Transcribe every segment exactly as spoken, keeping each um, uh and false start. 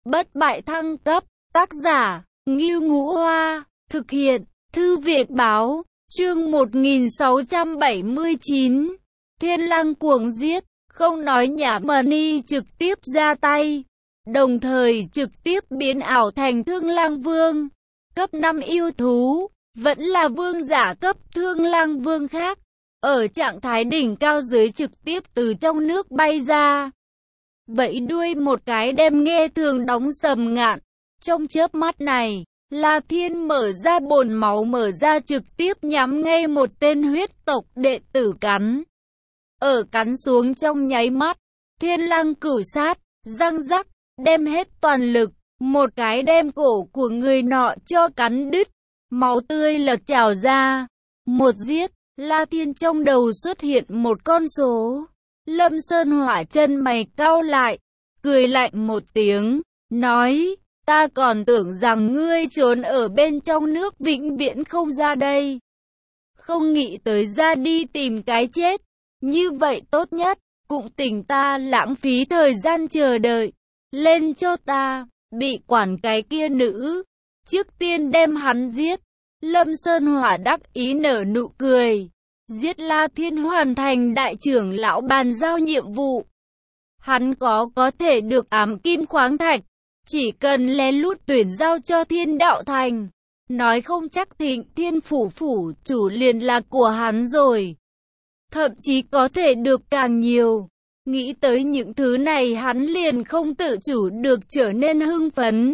Bất bại thăng cấp, tác giả, Ngưu Ngũ Hoa, thực hiện, Thư viện báo, chương một nghìn sáu trăm bảy mươi chín, Thiên Lăng cuồng giết, không nói nhảm Money trực tiếp ra tay, đồng thời trực tiếp biến ảo thành Thương Lang Vương, cấp năm yêu thú, vẫn là vương giả cấp Thương Lang Vương khác, ở trạng thái đỉnh cao dưới trực tiếp từ trong nước bay ra. Vẫy đuôi một cái đem nghe thường đóng sầm ngạn. Trong chớp mắt này, La Thiên mở ra bồn máu mở ra trực tiếp nhắm ngay một tên huyết tộc đệ tử cắn. Ở cắn xuống trong nháy mắt, Thiên Lăng cửu sát, răng rắc, đem hết toàn lực, một cái đem cổ của người nọ cho cắn đứt, máu tươi lật trào ra. Một giết, La Thiên trong đầu xuất hiện một con số. Lâm Sơn Hỏa chân mày cau lại, cười lạnh một tiếng, nói, ta còn tưởng rằng ngươi trốn ở bên trong nước vĩnh viễn không ra đây. Không nghĩ tới ra đi tìm cái chết, như vậy tốt nhất, cũng tỉnh ta lãng phí thời gian chờ đợi, lên cho ta, bị quản cái kia nữ, trước tiên đem hắn giết. Lâm Sơn Hỏa đắc ý nở nụ cười. Giết La Thiên hoàn thành đại trưởng lão bàn giao nhiệm vụ. Hắn có có thể được ám kim khoáng thạch, chỉ cần lén lút tuyển giao cho Thiên Đạo Thành. Nói không chắc Thịnh Thiên Phủ Phủ chủ liền là của hắn rồi. Thậm chí có thể được càng nhiều. Nghĩ tới những thứ này hắn liền không tự chủ được trở nên hưng phấn.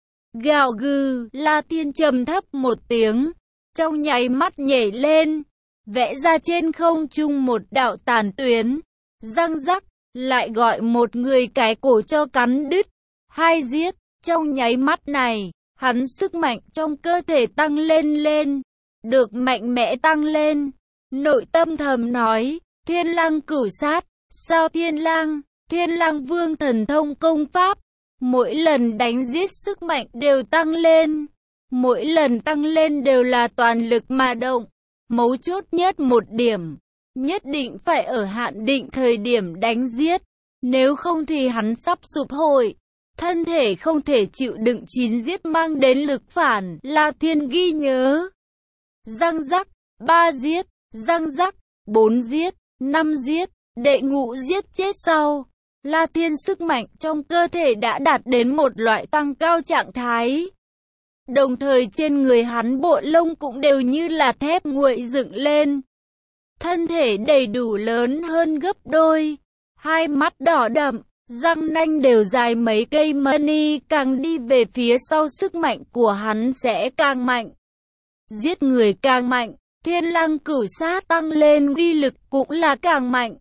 Gào gừ, La Thiên trầm thấp một tiếng, trong nháy mắt nhảy lên. Vẽ ra trên không trung một đạo tàn tuyến, răng rắc, lại gọi một người cái cổ cho cắn đứt, hai giết, trong nháy mắt này, hắn sức mạnh trong cơ thể tăng lên lên, được mạnh mẽ tăng lên, nội tâm thầm nói, Thiên Lăng cửu sát, sao Thiên Lang, Thiên Lang Vương thần thông công pháp, mỗi lần đánh giết sức mạnh đều tăng lên, mỗi lần tăng lên đều là toàn lực mà động. Mấu chốt nhất một điểm, nhất định phải ở hạn định thời điểm đánh giết, nếu không thì hắn sắp sụp hội, thân thể không thể chịu đựng chín giết mang đến lực phản. La Thiên ghi nhớ. Răng rắc, ba giết, răng rắc, bốn giết, năm giết, đệ ngũ giết chết sau. La Thiên sức mạnh trong cơ thể đã đạt đến một loại tăng cao trạng thái. Đồng thời trên người hắn bộ lông cũng đều như là thép nguội dựng lên. Thân thể đầy đủ lớn hơn gấp đôi. Hai mắt đỏ đậm, răng nanh đều dài mấy cây Money càng đi về phía sau sức mạnh của hắn sẽ càng mạnh. Giết người càng mạnh, Thiên Lăng cửu sát tăng lên uy lực cũng là càng mạnh.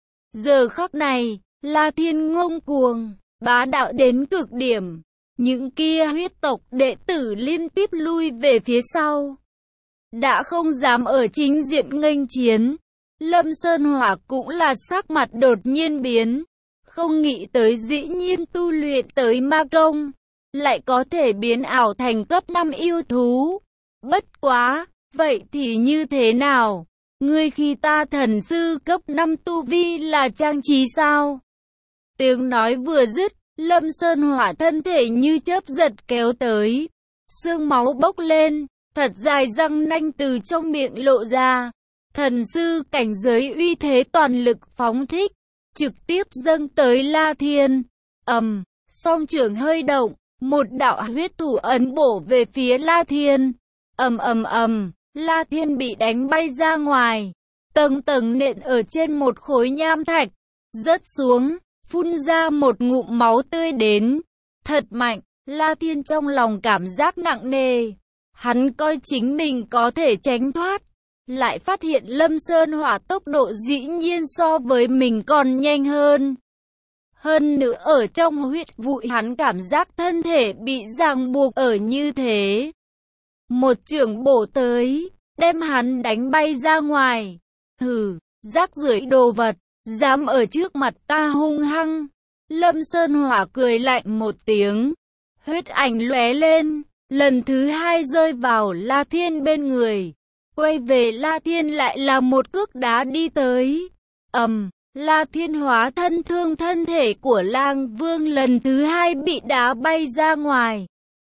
Giờ khắc này, La Thiên ngông cuồng, bá đạo đến cực điểm. Những kia huyết tộc đệ tử liên tiếp lui về phía sau. Đã không dám ở chính diện nghênh chiến. Lâm Sơn Hỏa cũng là sắc mặt đột nhiên biến. Không nghĩ tới dĩ nhiên tu luyện tới ma công. Lại có thể biến ảo thành cấp năm yêu thú. Bất quá, vậy thì như thế nào? Ngươi khi ta thần sư cấp năm tu vi là trang trí sao? Tiếng nói vừa dứt. Lâm Sơn Hỏa thân thể như chớp giật kéo tới, xương máu bốc lên, thật dài răng nanh từ trong miệng lộ ra. Thần sư cảnh giới uy thế toàn lực phóng thích, trực tiếp dâng tới La Thiên. Ầm, song trưởng hơi động, một đạo huyết thủ ấn bổ về phía La Thiên. Ầm ầm ầm, La Thiên bị đánh bay ra ngoài, tầng tầng nện ở trên một khối nham thạch, rớt xuống. Phun ra một ngụm máu tươi đến. Thật mạnh, La Thiên trong lòng cảm giác nặng nề. Hắn coi chính mình có thể tránh thoát. Lại phát hiện Lâm Sơn Hỏa tốc độ dĩ nhiên so với mình còn nhanh hơn. Hơn nữa ở trong huyết vụ hắn cảm giác thân thể bị ràng buộc ở như thế. Một chưởng bổ tới, đem hắn đánh bay ra ngoài. Hừ, rác rưởi đồ vật. Dám ở trước mặt ta hung hăng. Lâm Sơn Hỏa cười lạnh một tiếng. Huyết ảnh lóe lên. Lần thứ hai rơi vào La Thiên bên người. Quay về La Thiên lại là một cước đá đi tới. Ầm, La Thiên hóa thân thương thân thể của Lang Vương lần thứ hai bị đá bay ra ngoài.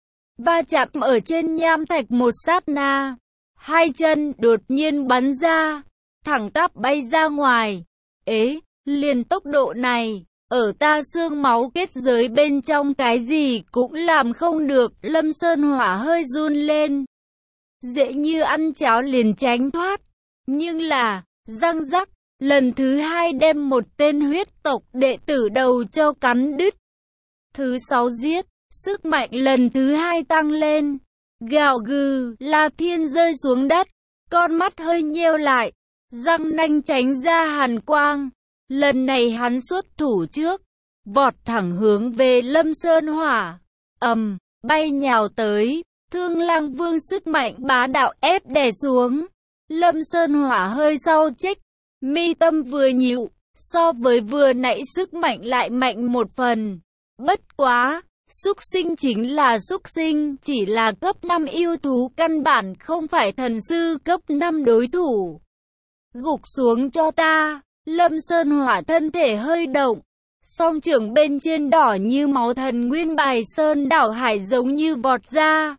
Va chạm ở trên nham thạch một sát na. Hai chân đột nhiên bắn ra, thẳng tắp bay ra ngoài. Ế, liền tốc độ này, ở ta xương máu kết giới bên trong cái gì cũng làm không được. Lâm Sơn Hỏa hơi run lên. Dễ như ăn cháo liền tránh thoát. Nhưng là, răng rắc, lần thứ hai đem một tên huyết tộc đệ tử đầu cho cắn đứt. Thứ sáu giết, sức mạnh lần thứ hai tăng lên. Gào gừ, La Thiên rơi xuống đất, con mắt hơi nheo lại, răng nanh tránh ra hàn quang. Lần này hắn xuất thủ trước, vọt thẳng hướng về Lâm Sơn Hỏa. Ầm, bay nhào tới, Thương Lang Vương sức mạnh bá đạo ép đè xuống. Lâm Sơn Hỏa hơi sau chích, mi tâm vừa nhịu, so với vừa nãy sức mạnh lại mạnh một phần. Bất quá, súc sinh chính là súc sinh, chỉ là cấp năm yêu thú căn bản không phải thần sư cấp năm đối thủ. Gục xuống cho ta. Lâm Sơn Hỏa thân thể hơi động, song trưởng bên trên đỏ như máu thần nguyên bài sơn đảo hải giống như vọt ra.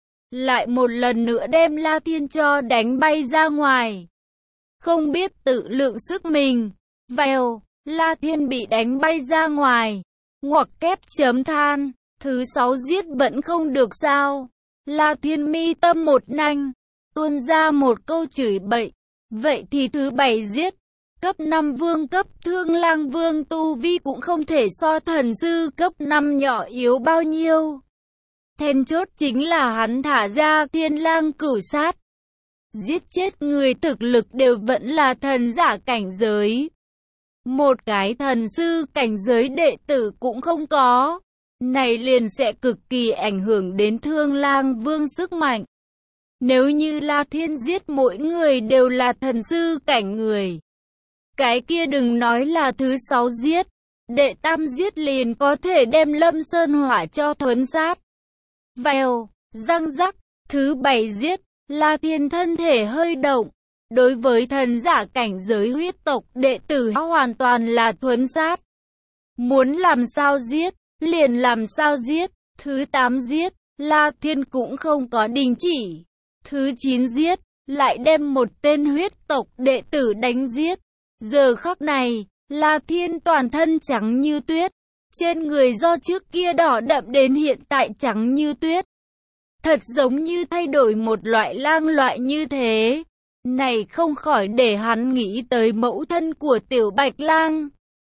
Lại một lần nữa đem La Thiên cho đánh bay ra ngoài. Không biết tự lượng sức mình. Vèo, La Thiên bị đánh bay ra ngoài. Ngoặc kép chấm than, thứ sáu giết vẫn không được sao. La Thiên mi tâm một nanh, tuôn ra một câu chửi bậy. Vậy thì thứ bảy giết. Cấp năm vương cấp Thương Lang Vương tu vi cũng không thể so thần sư cấp năm nhỏ yếu bao nhiêu. Then chốt chính là hắn thả ra Thiên Lang cửu sát. Giết chết người thực lực đều vẫn là thần giả cảnh giới. Một cái thần sư cảnh giới đệ tử cũng không có. Này liền sẽ cực kỳ ảnh hưởng đến Thương Lang Vương sức mạnh. Nếu như La Thiên giết mỗi người đều là thần sư cảnh người, cái kia đừng nói là thứ sáu giết, đệ tam giết liền có thể đem Lâm Sơn Hỏa cho thuấn sát. Vèo, răng rắc, thứ bảy giết, La Thiên thân thể hơi động. Đối với thần giả cảnh giới huyết tộc đệ tử hoàn toàn là thuấn sát. Muốn làm sao giết, liền làm sao giết. Thứ tám giết, La Thiên cũng không có đình chỉ. Thứ chín giết, lại đem một tên huyết tộc đệ tử đánh giết. Giờ khắc này, La Thiên toàn thân trắng như tuyết, trên người do trước kia đỏ đậm đến hiện tại trắng như tuyết. Thật giống như thay đổi một loại lang loại như thế. Này không khỏi để hắn nghĩ tới mẫu thân của Tiểu Bạch Lang.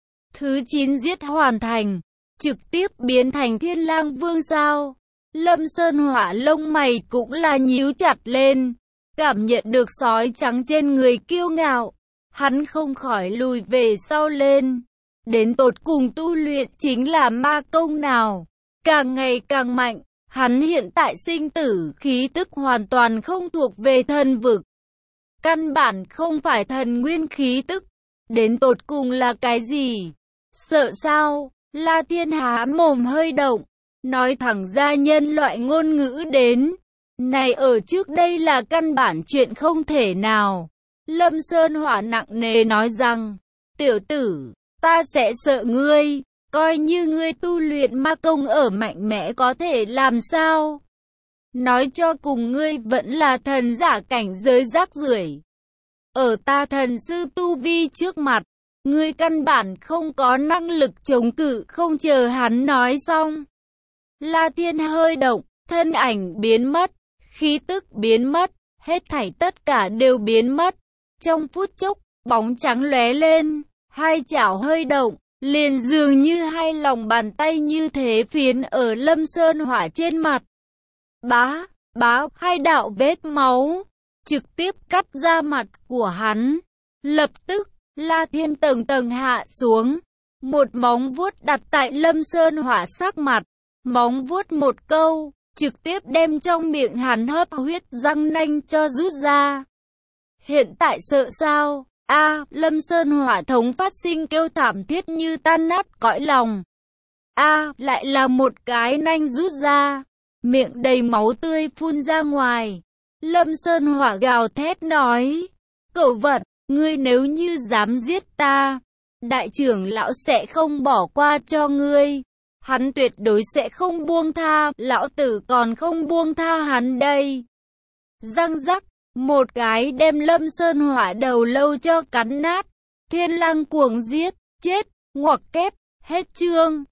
Thứ chín giết hoàn thành, trực tiếp biến thành Thiên Lang Vương sao? Lâm Sơn Hỏa lông mày cũng là nhíu chặt lên, cảm nhận được sói trắng trên người kiêu ngạo. Hắn không khỏi lùi về sau lên. Đến tột cùng tu luyện chính là ma công nào? Càng ngày càng mạnh, hắn hiện tại sinh tử khí tức hoàn toàn không thuộc về thần vực. Căn bản không phải thần nguyên khí tức. Đến tột cùng là cái gì? Sợ sao? La Thiên há mồm hơi động, nói thẳng ra nhân loại ngôn ngữ đến. Này ở trước đây là căn bản chuyện không thể nào. Lâm Sơn Hỏa nặng nề nói rằng, tiểu tử, ta sẽ sợ ngươi, coi như ngươi tu luyện ma công ở mạnh mẽ có thể làm sao? Nói cho cùng ngươi vẫn là thần giả cảnh giới rác rưởi. Ở ta thần sư tu vi trước mặt, ngươi căn bản không có năng lực chống cự. Không chờ hắn nói xong, La Thiên hơi động, thân ảnh biến mất, khí tức biến mất, hết thảy tất cả đều biến mất. Trong phút chốc, bóng trắng lóe lên, hai chảo hơi động, liền dường như hai lòng bàn tay như thế phiến ở Lâm Sơn Hỏa trên mặt. Bá, bá, hai đạo vết máu, trực tiếp cắt ra mặt của hắn. Lập tức, La Thiên tầng tầng hạ xuống, một móng vuốt đặt tại Lâm Sơn Hỏa sắc mặt. Móng vuốt một câu, trực tiếp đem trong miệng hắn hấp huyết răng nanh cho rút ra. Hiện tại sợ sao? A, à, Lâm Sơn Hỏa thống phát sinh kêu thảm thiết như tan nát cõi lòng. A, à, lại là một cái nanh rút ra, miệng đầy máu tươi phun ra ngoài. Lâm Sơn Hỏa gào thét nói, cẩu vật, ngươi nếu như dám giết ta, đại trưởng lão sẽ không bỏ qua cho ngươi. Hắn tuyệt đối sẽ không buông tha, lão tử còn không buông tha hắn đây. Răng rắc, một cái đem Lâm Sơn Hỏa đầu lâu cho cắn nát. Thiên Lang cuồng giết, chết, ngoặc kép, hết chương.